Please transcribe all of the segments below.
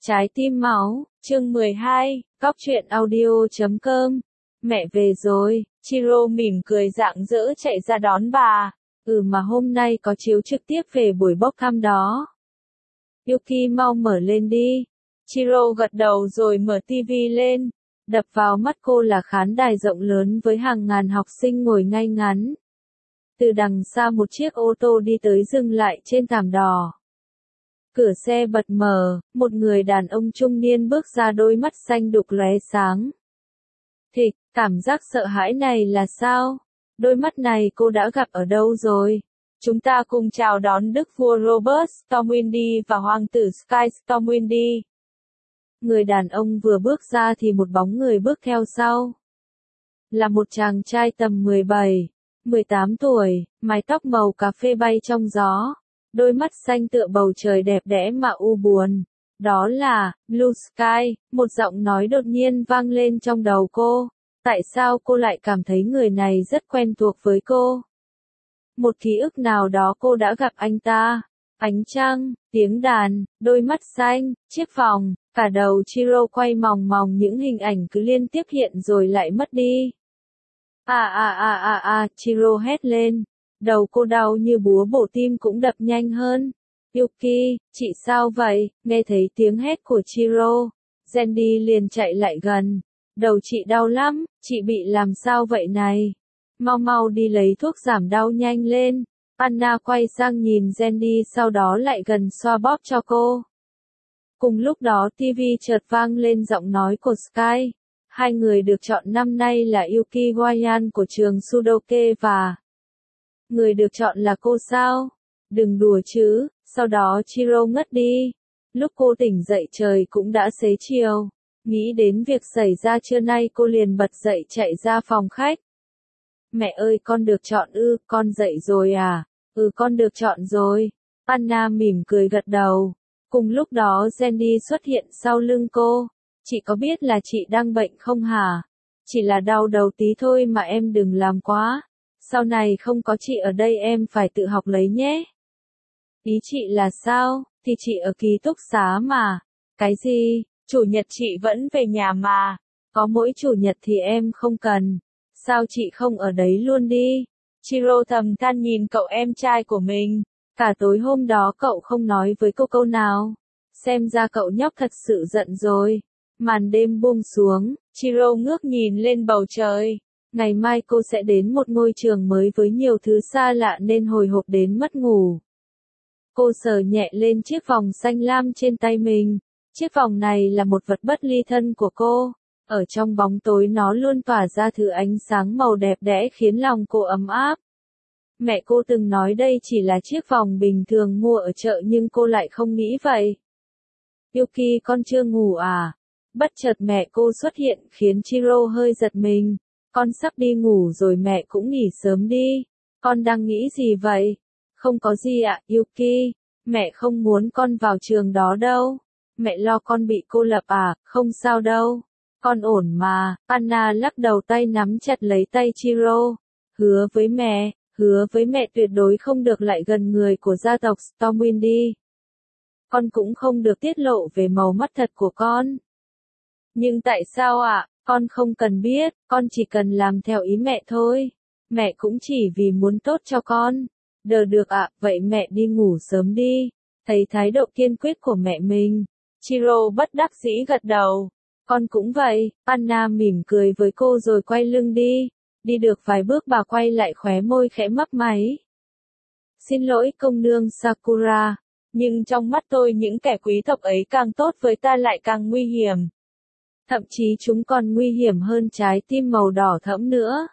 Trái tim máu, chương 12, góc truyện audio.com. Mẹ về rồi, Chiro mỉm cười rạng rỡ chạy ra đón bà. Mà hôm nay có chiếu trực tiếp về buổi bốc thăm đó. Yuki mau mở lên đi. Chiro gật đầu rồi mở tivi lên. Đập vào mắt cô là khán đài rộng lớn với hàng ngàn học sinh ngồi ngay ngắn. Từ đằng xa một chiếc ô tô đi tới dừng lại trên thảm đỏ. Cửa xe bật mở, một người đàn ông trung niên bước ra, đôi mắt xanh đục lóe sáng. Thịch, cảm giác sợ hãi này là sao? Đôi mắt này cô đã gặp ở đâu rồi? Chúng ta cùng chào đón Đức vua Robert Stormwind và Hoàng tử Sky Stormwind. Người đàn ông vừa bước ra thì một bóng người bước theo sau. Là một chàng trai tầm 17, 18 tuổi, mái tóc màu cà phê bay trong gió. Đôi mắt xanh tựa bầu trời đẹp đẽ mà u buồn. Đó là Blue Sky, một giọng nói đột nhiên vang lên trong đầu cô. Tại sao cô lại cảm thấy người này rất quen thuộc với cô? Một ký ức nào đó cô đã gặp anh ta. Ánh trăng, tiếng đàn, đôi mắt xanh, chiếc vòng, cả đầu Chiro quay mòng mòng, những hình ảnh cứ liên tiếp hiện rồi lại mất đi. Chiro hét lên. Đầu cô đau như búa bổ, tim cũng đập nhanh hơn. Yuki, chị sao vậy? Nghe thấy tiếng hét của Chiro, Sandy liền chạy lại gần. Đầu chị đau lắm, chị bị làm sao vậy này? Mau mau đi lấy thuốc giảm đau nhanh lên. Anna quay sang nhìn Sandy, sau đó lại gần xoa bóp cho cô. Cùng lúc đó TV chợt vang lên giọng nói của Sky. Hai người được chọn năm nay là Yuki Wayan của trường Sudoke và... Người được chọn là cô sao? Đừng đùa chứ. Sau đó Chiro ngất đi. Lúc cô tỉnh dậy trời cũng đã xế chiều. Nghĩ đến việc xảy ra trưa nay, cô liền bật dậy chạy ra phòng khách. Mẹ ơi, con được chọn ư? Con dậy rồi à? Con được chọn rồi. Anna mỉm cười gật đầu. Cùng lúc đó Sandy xuất hiện sau lưng cô. Chị có biết là chị đang bệnh không hả? Chỉ là đau đầu tí thôi mà em đừng làm quá. Sau này không có chị ở đây em phải tự học lấy nhé. Ý chị là sao? Thì chị ở ký túc xá mà. Cái gì? Chủ nhật chị vẫn về nhà mà. Có mỗi chủ nhật thì em không cần. Sao chị không ở đấy luôn đi? Chiro thầm than nhìn cậu em trai của mình. Cả tối hôm đó cậu không nói với cô câu nào. Xem ra cậu nhóc thật sự giận rồi. Màn đêm buông xuống, Chiro ngước nhìn lên bầu trời. Ngày mai cô sẽ đến một ngôi trường mới với nhiều thứ xa lạ nên hồi hộp đến mất ngủ. Cô sờ nhẹ lên chiếc vòng xanh lam trên tay mình. Chiếc vòng này là một vật bất ly thân của cô. Ở trong bóng tối nó luôn tỏa ra thứ ánh sáng màu đẹp đẽ khiến lòng cô ấm áp. Mẹ cô từng nói đây chỉ là chiếc vòng bình thường mua ở chợ, nhưng cô lại không nghĩ vậy. Yuki, con chưa ngủ à? Bất chợt mẹ cô xuất hiện khiến Chiro hơi giật mình. Con sắp đi ngủ rồi, mẹ cũng nghỉ sớm đi. Con đang nghĩ gì vậy? Không có gì ạ, Yuki. Mẹ không muốn con vào trường đó đâu. Mẹ lo con bị cô lập à? Không sao đâu. Con ổn mà. Anna lắc đầu, tay nắm chặt lấy tay Chiro. Hứa với mẹ tuyệt đối không được lại gần người của gia tộc Stormwind. Con cũng không được tiết lộ về màu mắt thật của con. Nhưng tại sao ạ? Con không cần biết, con chỉ cần làm theo ý mẹ thôi. Mẹ cũng chỉ vì muốn tốt cho con. Được ạ, vậy mẹ đi ngủ sớm đi. Thấy thái độ kiên quyết của mẹ mình, Chiro bất đắc dĩ gật đầu. Con cũng vậy. Anna mỉm cười với cô rồi quay lưng đi. Đi được vài bước bà quay lại, khóe môi khẽ mấp máy. Xin lỗi công nương Sakura, nhưng trong mắt tôi những kẻ quý tộc ấy càng tốt với ta lại càng nguy hiểm. Thậm chí chúng còn nguy hiểm hơn trái tim màu đỏ thẫm nữa.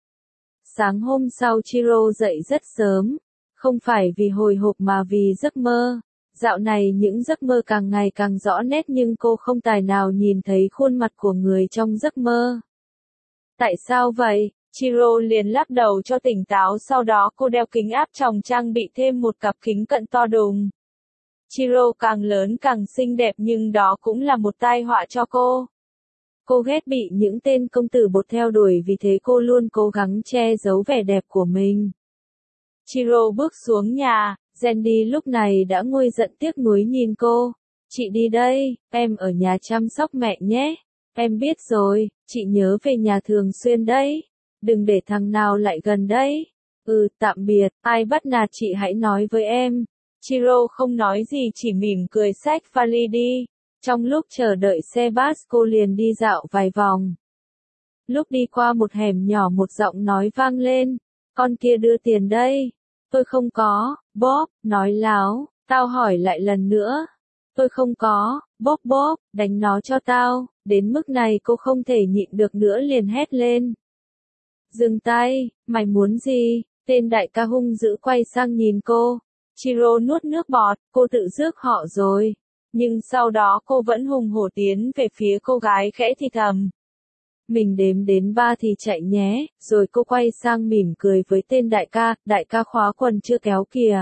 Sáng hôm sau Chiro dậy rất sớm, không phải vì hồi hộp mà vì giấc mơ. Dạo này những giấc mơ càng ngày càng rõ nét, nhưng cô không tài nào nhìn thấy khuôn mặt của người trong giấc mơ. Tại sao vậy? Chiro liền lắc đầu cho tỉnh táo, sau đó cô đeo kính áp tròng trang bị thêm một cặp kính cận to đùng. Chiro càng lớn càng xinh đẹp, nhưng đó cũng là một tai họa cho cô. Cô ghét bị những tên công tử bột theo đuổi, vì thế cô luôn cố gắng che giấu vẻ đẹp của mình. Chiro bước xuống nhà, Sandy lúc này đã nguôi giận tiếc nuối nhìn cô. Chị đi đây, em ở nhà chăm sóc mẹ nhé. Em biết rồi, chị nhớ về nhà thường xuyên đấy. Đừng để thằng nào lại gần đấy. Tạm biệt, ai bắt nạt chị hãy nói với em. Chiro không nói gì chỉ mỉm cười xách vali đi. Trong lúc chờ đợi xe bus cô liền đi dạo vài vòng. Lúc đi qua một hẻm nhỏ một giọng nói vang lên. Con kia đưa tiền đây. Tôi không có, Bob, nói láo, tao hỏi lại lần nữa. Tôi không có, Bob, đánh nó cho tao. Đến mức này cô không thể nhịn được nữa liền hét lên. Dừng tay, mày muốn gì? Tên đại ca hung dữ quay sang nhìn cô. Chiro nuốt nước bọt, cô tự rước họ rồi. Nhưng sau đó cô vẫn hùng hổ tiến về phía cô gái khẽ thì thầm. Mình đếm đến 3 thì chạy nhé, rồi cô quay sang mỉm cười với tên đại ca khóa quần chưa kéo kìa.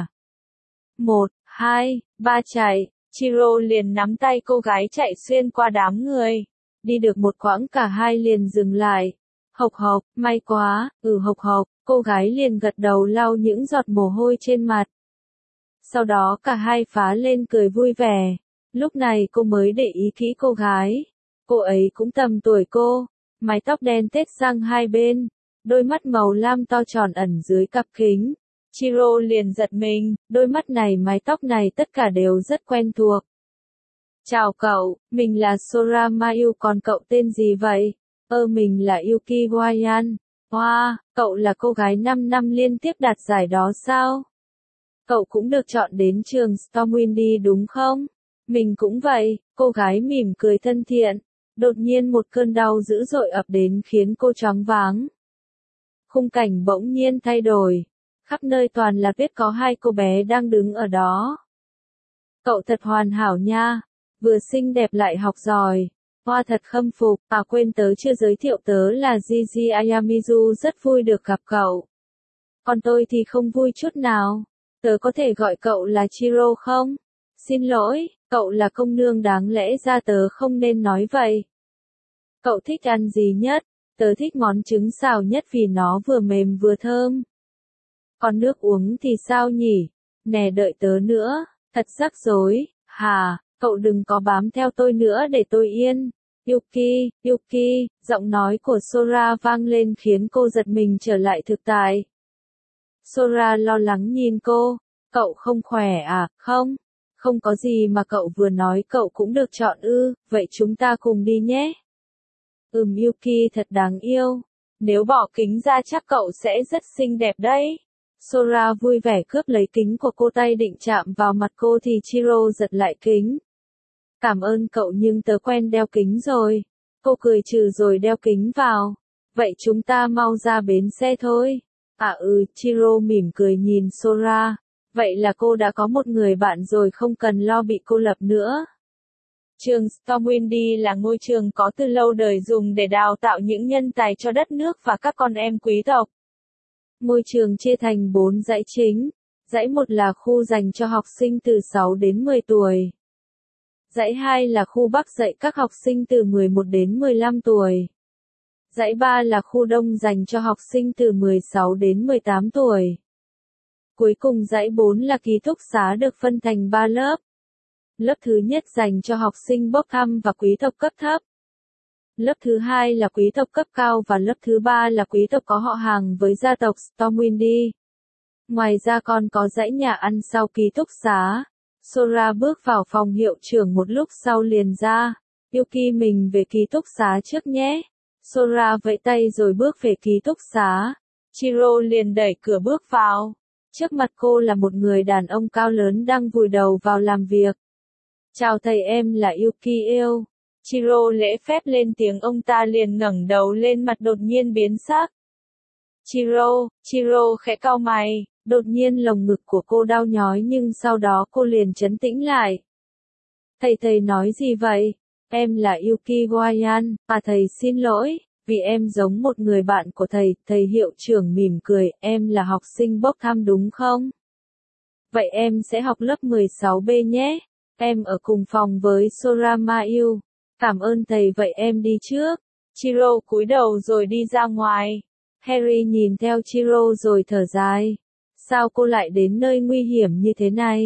1, 2, 3 chạy, Chiro liền nắm tay cô gái chạy xuyên qua đám người. Đi được một quãng cả hai liền dừng lại. Hộc, may quá, hộc, cô gái liền gật đầu lau những giọt mồ hôi trên mặt. Sau đó cả hai phá lên cười vui vẻ. Lúc này cô mới để ý kỹ cô gái. Cô ấy cũng tầm tuổi cô. Mái tóc đen tết sang hai bên. Đôi mắt màu lam to tròn ẩn dưới cặp kính. Chiro liền giật mình, đôi mắt này mái tóc này tất cả đều rất quen thuộc. Chào cậu, mình là Sora Mayu còn cậu tên gì vậy? Mình là Yuki Wayan. Wow, cậu là cô gái 5 năm liên tiếp đạt giải đó sao? Cậu cũng được chọn đến trường Stormwind đúng không? Mình cũng vậy, cô gái mỉm cười thân thiện. Đột nhiên một cơn đau dữ dội ập đến khiến cô choáng váng. Khung cảnh bỗng nhiên thay đổi. Khắp nơi toàn là tuyết có hai cô bé đang đứng ở đó. Cậu thật hoàn hảo nha. Vừa xinh đẹp lại học giỏi. Hoa thật khâm phục. Quên tớ chưa giới thiệu tớ là Gigi Ayamizu rất vui được gặp cậu. Còn tôi thì không vui chút nào. Tớ có thể gọi cậu là Chiro không? Xin lỗi, cậu là công nương đáng lẽ ra tớ không nên nói vậy. Cậu thích ăn gì nhất? Tớ thích món trứng xào nhất vì nó vừa mềm vừa thơm. Còn nước uống thì sao nhỉ? Nè đợi tớ nữa, thật rắc rối, cậu đừng có bám theo tôi nữa để tôi yên. Yuki, giọng nói của Sora vang lên khiến cô giật mình trở lại thực tại. Sora lo lắng nhìn cô, cậu không khỏe à, không có gì mà cậu vừa nói cậu cũng được chọn ư, vậy chúng ta cùng đi nhé. Yuki thật đáng yêu, nếu bỏ kính ra chắc cậu sẽ rất xinh đẹp đấy. Sora vui vẻ cướp lấy kính của cô tay định chạm vào mặt cô thì Chiro giật lại kính. Cảm ơn cậu nhưng tớ quen đeo kính rồi. Cô cười trừ rồi đeo kính vào. Vậy chúng ta mau ra bến xe thôi. Chiro mỉm cười nhìn Sora. Vậy là cô đã có một người bạn rồi không cần lo bị cô lập nữa. Trường Stormwind là ngôi trường có từ lâu đời dùng để đào tạo những nhân tài cho đất nước và các con em quý tộc. Ngôi trường chia thành 4 dãy chính. Dãy 1 là khu dành cho học sinh từ 6 đến 10 tuổi. Dãy 2 là khu Bắc dạy các học sinh từ 11 đến 15 tuổi. Dãy 3 là khu Đông dành cho học sinh từ 16 đến 18 tuổi. Cuối cùng dãy 4 là ký túc xá được phân thành 3 lớp. Lớp thứ nhất dành cho học sinh bốc thăm và quý tộc cấp thấp. Lớp thứ hai là quý tộc cấp cao và lớp thứ ba là quý tộc có họ hàng với gia tộc Stormwind. Ngoài ra còn có dãy nhà ăn sau ký túc xá. Sora bước vào phòng hiệu trưởng một lúc sau liền ra. Yuki mình về ký túc xá trước nhé. Sora vẫy tay rồi bước về ký túc xá. Chiro liền đẩy cửa bước vào. Trước mặt cô là một người đàn ông cao lớn đang vùi đầu vào làm việc. Chào thầy, em là Yuki yêu. Chiro lễ phép lên tiếng, ông ta liền ngẩng đầu lên, mặt đột nhiên biến sắc. Chiro khẽ cau mày, đột nhiên lồng ngực của cô đau nhói nhưng sau đó cô liền trấn tĩnh lại. Thầy nói gì vậy? Em là Yuki Wayan, thầy xin lỗi, vì em giống một người bạn của thầy hiệu trưởng mỉm cười, em là học sinh bốc thăm đúng không? Vậy em sẽ học lớp 16B nhé, em ở cùng phòng với Sora Mayu. Cảm ơn thầy, vậy em đi trước. Chiro cúi đầu rồi đi ra ngoài. Harry nhìn theo Chiro rồi thở dài. Sao cô lại đến nơi nguy hiểm như thế này?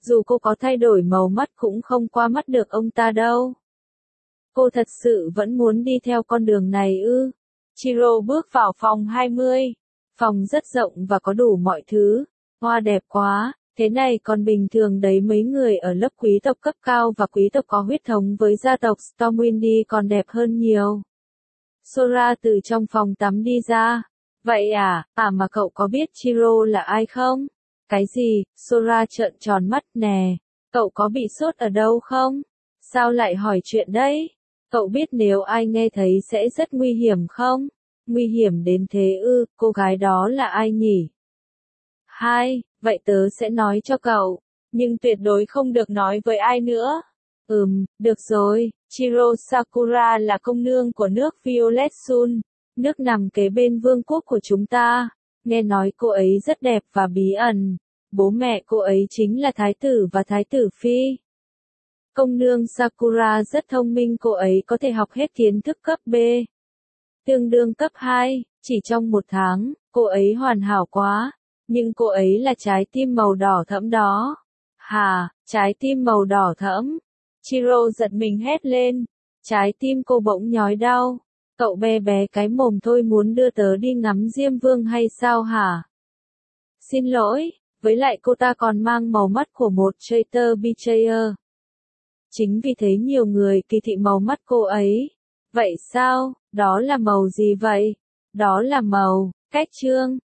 Dù cô có thay đổi màu mắt cũng không qua mắt được ông ta đâu. Cô thật sự vẫn muốn đi theo con đường này ư? Chiro bước vào phòng 20. Phòng rất rộng và có đủ mọi thứ. Hoa đẹp quá, thế này còn bình thường đấy, mấy người ở lớp quý tộc cấp cao và quý tộc có huyết thống với gia tộc Stormwind còn đẹp hơn nhiều. Sora từ trong phòng tắm đi ra. Vậy à, mà cậu có biết Chiro là ai không? Cái gì? Sora trợn tròn mắt nè. Cậu có bị sốt ở đâu không? Sao lại hỏi chuyện đấy? Cậu biết nếu ai nghe thấy sẽ rất nguy hiểm không? Nguy hiểm đến thế ư, cô gái đó là ai nhỉ? Vậy tớ sẽ nói cho cậu, nhưng tuyệt đối không được nói với ai nữa. Được rồi, Chiro Sakura là công nương của nước Violet Sun, nước nằm kế bên vương quốc của chúng ta. Nghe nói cô ấy rất đẹp và bí ẩn. Bố mẹ cô ấy chính là thái tử và thái tử phi. Công nương Sakura rất thông minh, cô ấy có thể học hết kiến thức cấp B, tương đương cấp 2, chỉ trong một tháng, cô ấy hoàn hảo quá. Nhưng cô ấy là trái tim màu đỏ thẫm đó. Hà, trái tim màu đỏ thẫm. Chiro giật mình hét lên. Trái tim cô bỗng nhói đau. Cậu bé bé cái mồm thôi, muốn đưa tớ đi ngắm Diêm Vương hay sao hả? Xin lỗi, với lại cô ta còn mang màu mắt của một traitor betrayer. Chính vì thế nhiều người kỳ thị màu mắt cô ấy. Vậy sao? Đó là màu gì vậy? Đó là màu cách trương.